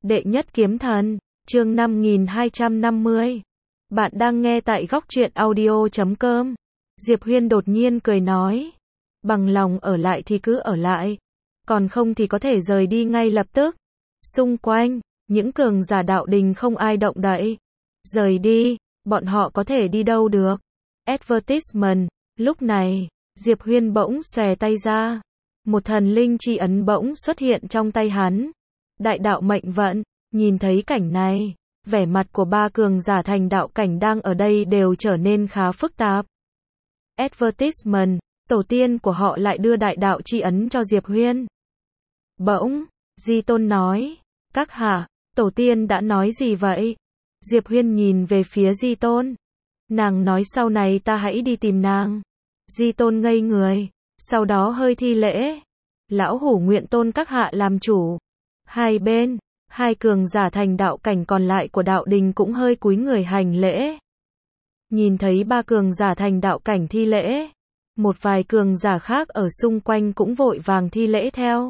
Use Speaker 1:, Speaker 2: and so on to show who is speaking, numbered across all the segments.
Speaker 1: Đệ nhất kiếm thần, chương 5250. Bạn đang nghe tại góc truyện audio.com. Diệp Huyên đột nhiên cười nói. Bằng lòng ở lại thì cứ ở lại. Còn không thì có thể rời đi ngay lập tức. Xung quanh, những cường giả đạo đình không ai động đậy. Rời đi, bọn họ có thể đi đâu được. Advertisement, lúc này, Diệp Huyên bỗng xòe tay ra. Một thần linh chi ấn bỗng xuất hiện trong tay hắn. Đại đạo mệnh vận, nhìn thấy cảnh này, vẻ mặt của ba cường giả thành đạo cảnh đang ở đây đều trở nên khá phức tạp. Advertisement, tổ tiên của họ lại đưa đại đạo chi ấn cho Diệp Huyên. Bỗng, Di Tôn nói, các hạ, tổ tiên đã nói gì vậy? Diệp Huyên nhìn về phía Di Tôn. Nàng nói sau này ta hãy đi tìm nàng. Di Tôn ngây người, sau đó hơi thi lễ. Lão hủ nguyện tôn các hạ làm chủ. Hai bên, hai cường giả thành đạo cảnh còn lại của đạo đình cũng hơi cúi người hành lễ. Nhìn thấy ba cường giả thành đạo cảnh thi lễ, một vài cường giả khác ở xung quanh cũng vội vàng thi lễ theo.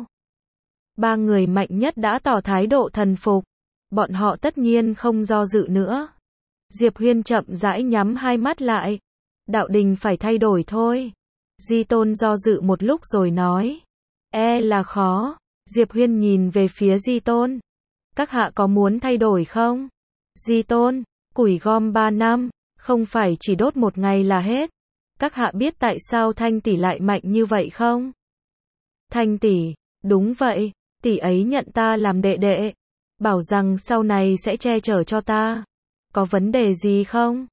Speaker 1: Ba người mạnh nhất đã tỏ thái độ thần phục, bọn họ tất nhiên không do dự nữa. Diệp Huyên chậm rãi nhắm hai mắt lại. Đạo đình phải thay đổi thôi. Di Tôn do dự một lúc rồi nói. Là khó. Diệp Huyên nhìn về phía Di Tôn. Các hạ có muốn thay đổi không? Di Tôn, củi gom 3 năm, không phải chỉ đốt một ngày là hết. Các hạ biết tại sao Thanh tỷ lại mạnh như vậy không? Thanh tỷ, đúng vậy, tỷ ấy nhận ta làm đệ đệ, bảo rằng sau này sẽ che chở cho ta. Có vấn đề gì không?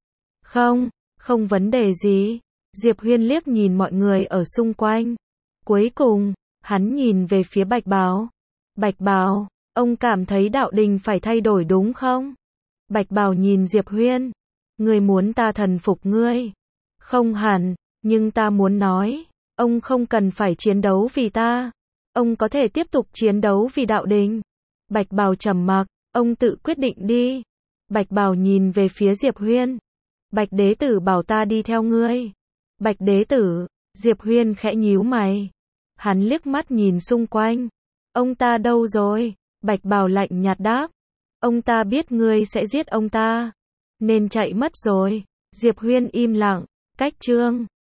Speaker 1: Không vấn đề gì. Diệp Huyên liếc nhìn mọi người ở xung quanh. Cuối cùng, hắn nhìn về phía Bạch Bào. Bạch Bào, ông cảm thấy đạo đình phải thay đổi đúng không? Bạch Bào nhìn Diệp Huyên. Ngươi muốn ta thần phục ngươi? Không hẳn, nhưng ta muốn nói, ông không cần phải chiến đấu vì ta. Ông có thể tiếp tục chiến đấu vì đạo đình. Bạch Bào trầm mặc, ông tự quyết định đi. Bạch Bào nhìn về phía Diệp Huyên. Bạch đế tử bảo ta đi theo ngươi. Bạch đế tử, Diệp Huyên khẽ nhíu mày. Hắn liếc mắt nhìn xung quanh. Ông ta đâu rồi? Bạch Bào lạnh nhạt đáp. Ông ta biết ngươi sẽ giết ông ta, nên chạy mất rồi. Diệp Huyên im lặng. Cách chương